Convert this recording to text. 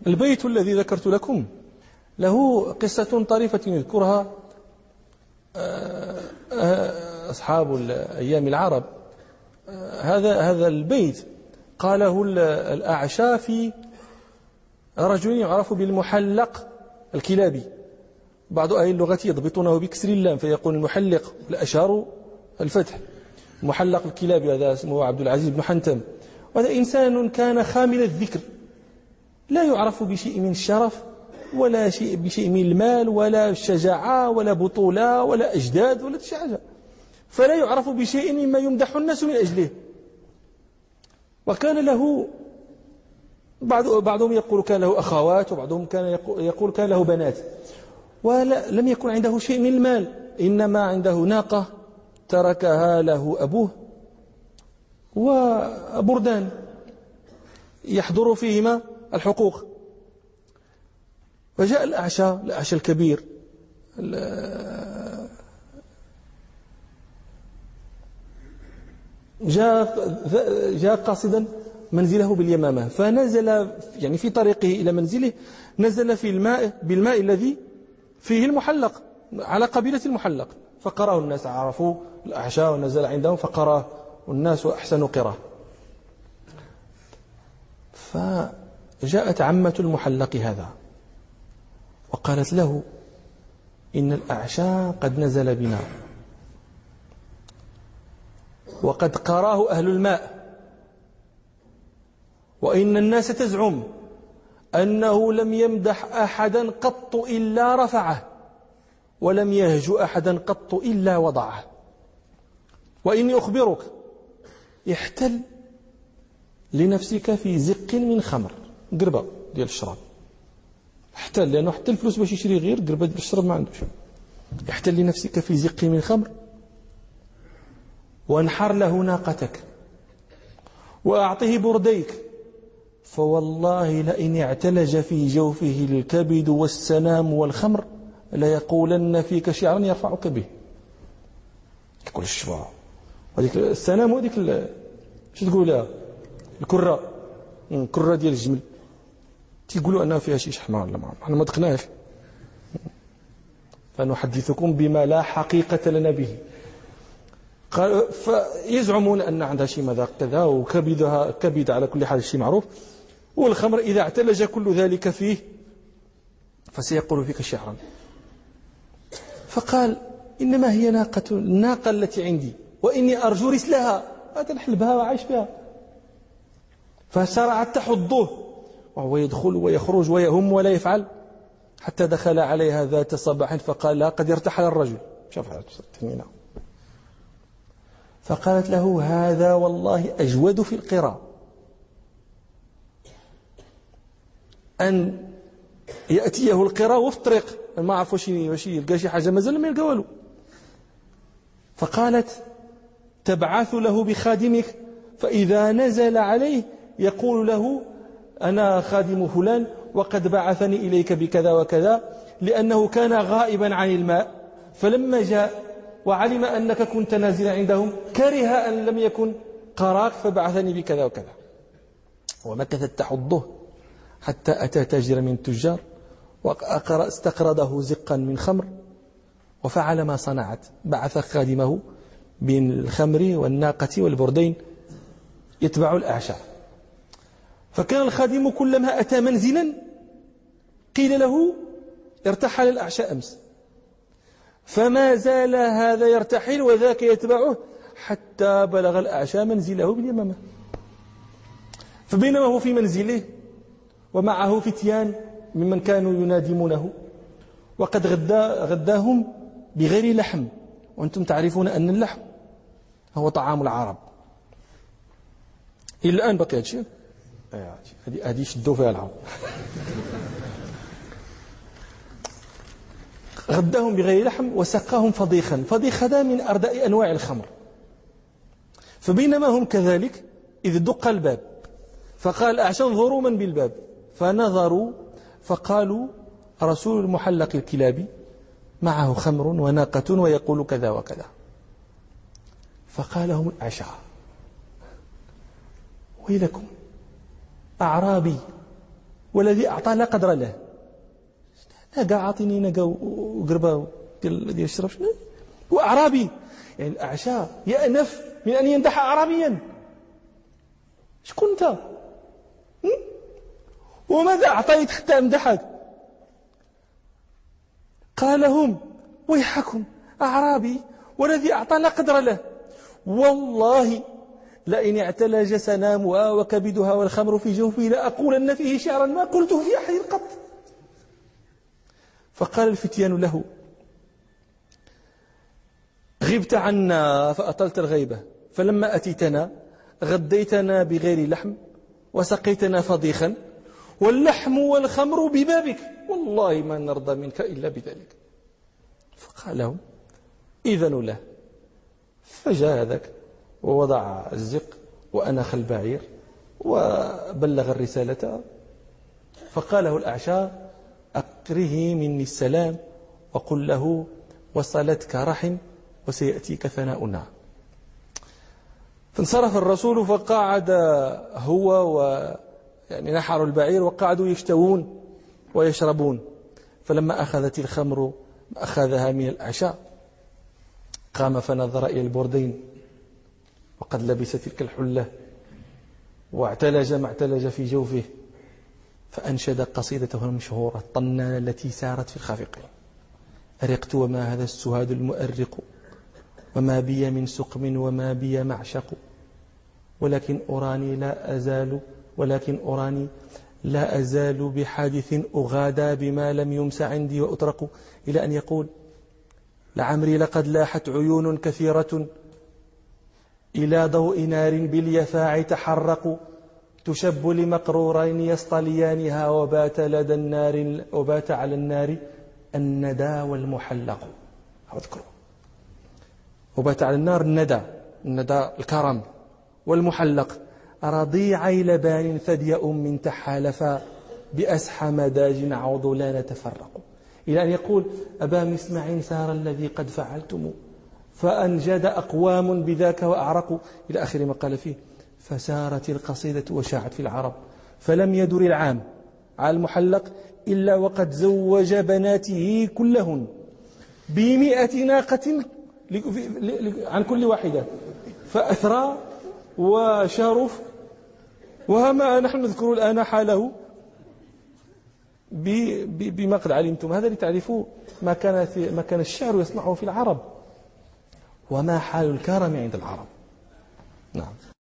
البيت الذي ذكرت لكم له قصة طريفة يذكرها أصحاب أيام العرب. هذا البيت قاله الأعشى في رجل يعرف بالمحلق الكلابي. بعض أهل اللغة يضبطونه بكسر اللام فيقول المحلق، الأشهر الفتح. محلق الكلابي هذا اسمه عبد العزيز بن حنتم، وهذا إنسان كان خامل الذكر، لا يعرف بشيء من الشرف ولا بشيء من المال ولا الشجاعة ولا بطولة ولا أجداد ولا حاجة، فلا يعرف بشيء مما يمدح الناس من أجله. وكان له بعضهم يقول كان له أخوات، وبعضهم يقول كان له بنات، ولم يكن عنده شيء من المال، إنما عنده ناقة تركها له أبوه وبردان يحضر فيهما الحقوق. فجاء الأعشى الكبير جاء قاصدا منزله باليمامة، فنزل يعني في طريقه إلى منزله نزل في بالماء الذي فيه المحلق على قبيلة المحلق، فقرأه الناس، عرفوا الأعشى ونزل عندهم فقرأه الناس وأحسنوا قراءة. فجاءت عمة المحلق هذا وقالت له إن الأعشى قد نزل بنا وقد قراه أهل الماء، وإن الناس تزعم أنه لم يمدح أحدا قط إلا رفعه، ولم يهج أحدا قط إلا وضعه. وإني أخبرك احتل لنفسك في زق من خمر، قربة ديال الشراب، احتل، لأنه حتى الفلوس باش يشري غير قربة ديال الشراب ما عندوش. احتل لنفسك في زق من خمر، وانحر له ناقتك، وأعطه برديك، فوالله لئن اعتلج في جوفه الكبد والسنام والخمر ليقولن فيك شعرا يرفعك به. يقول الشفاء هذيك السنام وهذيك شو تقول لها الكرة ديال الجمل، تيقولوا أنها فيها شي شحمة ولا ما، احنا ما دقناش، فنحدثكم بما لا حقيقة لنا به. فيزعمون أن عندها شي مذاق كذا، وكبدها كبد على كل حال شيء معروف، والخمر إذا اعتلج كل ذلك فيه فسيقول فيك شعرا. فقال إنما هي الناقة التي عندي، وإني أرجو رسلها، أتنحلبها وعايش بها. فشرعت تحضه، وهو يدخل ويخرج ويهم ولا يفعل، حتى دخل عليها ذات صباح فقال لها قد ارتحل الرجل. فقالت له هذا والله أجود في القراء، أن يأتيه القراء وفي الطريق ما عرف واش يلقى شي حاجة، مازال ما يلقى والو. فقالت تبعث له بخادمك، فإذا نزل عليه يقول له أنا خادم فلان وقد بعثني إليك بكذا وكذا، لأنه كان غائبا عن الماء، فلما جاء وعلم أنك كنت نازلا عندهم كره أن لم يكن قراك فبعثني بكذا وكذا. ومكثت تحضه حتى أتى تاجر من التجار واستقرضه زقا من خمر، وفعل ما صنعت، بعث خادمه بالخمر والناقة والبردين يتبع الأعشى. فكان الخادم كلما أتى منزلا قيل له ارتحل الأعشى أمس، فما زال هذا يرتحل وذاك يتبعه حتى بلغ الأعشى منزله باليمامة. فبينما هو في منزله ومعه فتيان ممن كانوا ينادمونه، وقد غداهم بغير لحم، وأنتم تعرفون أن اللحم هو طعام العرب إلى الآن. بقي هذا الشيء هذه شدوا فيها العرب. غداهم بغير لحم وسقاهم فضيخا. فضيخ هذا من أرداء أنواع الخمر. فبينما هم كذلك إذ دق الباب، فقال أعشى انظروا من بالباب، فنظروا فقالوا رسول المحلق الكلابي معه خمر وناقة ويقول كذا وكذا. فقال لهم الأعشى ويلكم، أعرابي والذي أعطى لا قدر له. ناقا عاطيني ناقا وقربة ديال الشرب، وأعرابي يعني الأعشاء يأنف من أن يمدح أعرابيا. شكون أنت؟ وماذا أعطيت حتى أمدحك؟ قال لهم ويحكم أعرابي والذي أعطى لا قدر له، والله لئن اعتلج سنامها وكبدها والخمر في جوفي لأقولن فيه شعرا ما قلته في أحد قط. فقال الفتيان له غبت عنا فأطلت الغيبة، فلما أتيتنا غديتنا بغير لحم وسقيتنا فضيخا، واللحم والخمر ببابك، والله ما نرضى منك إلا بذلك. فقال لهم إذن له. فجاء ذاك ووضع الزق وأنخ البعير وبلغ الرسالة. فقال له الأعشى أقره مني السلام وقل له وصلتك رحم وسيأتيك ثناؤنا. فانصرف الرسول فقعد هو يعني نحروا البعير وقعدوا يشتوون ويشربون. فلما أخذت الخمر أخذها من الأعشى قام فنظر إلى البردين وقد لبس تلك الحلة واعتلج ما اعتلج في جوفه، فأنشد قصيدته المشهورة الطنانة التي سارت في الخافقين: أرقت وما هذا السهاد المؤرق، وما بي من سقم وما بي معشق، ولكن أراني لا أزال بحادث أغادى بما لم يمس عندي وأترك، إلى أن يقول: لعمري لقد لاحت عيون كثيرة إلى ضوء نار باليفاع تحرقوا، تشب لمقرورين يصطليانها وبات على النار الندى والمحلق. اذكروا، وبات على النار الندى الكرم والمحلق، رضيعي لبان ثدي أم تحالفا بأسحى مداج عضلان تفرقوا، إلى أن يقول: أبا مسمع سار الذي قد فعلتم، فأنجد أقوام بذاك وأعرقوا، إلى آخر ما قال فيه. فسارت القصيدة وشاعت في العرب، فلم يدر العام على المحلق إلا وقد زوج بناته كلهن ب100 ناقة عن كل واحدة، فأثرى وشرف. وما نحن نذكر الآن حاله بما قد علمتم، هذا لتعرفوا ما كان الشعر يصنعه في العرب وما حال الكرم عند العرب. نعم.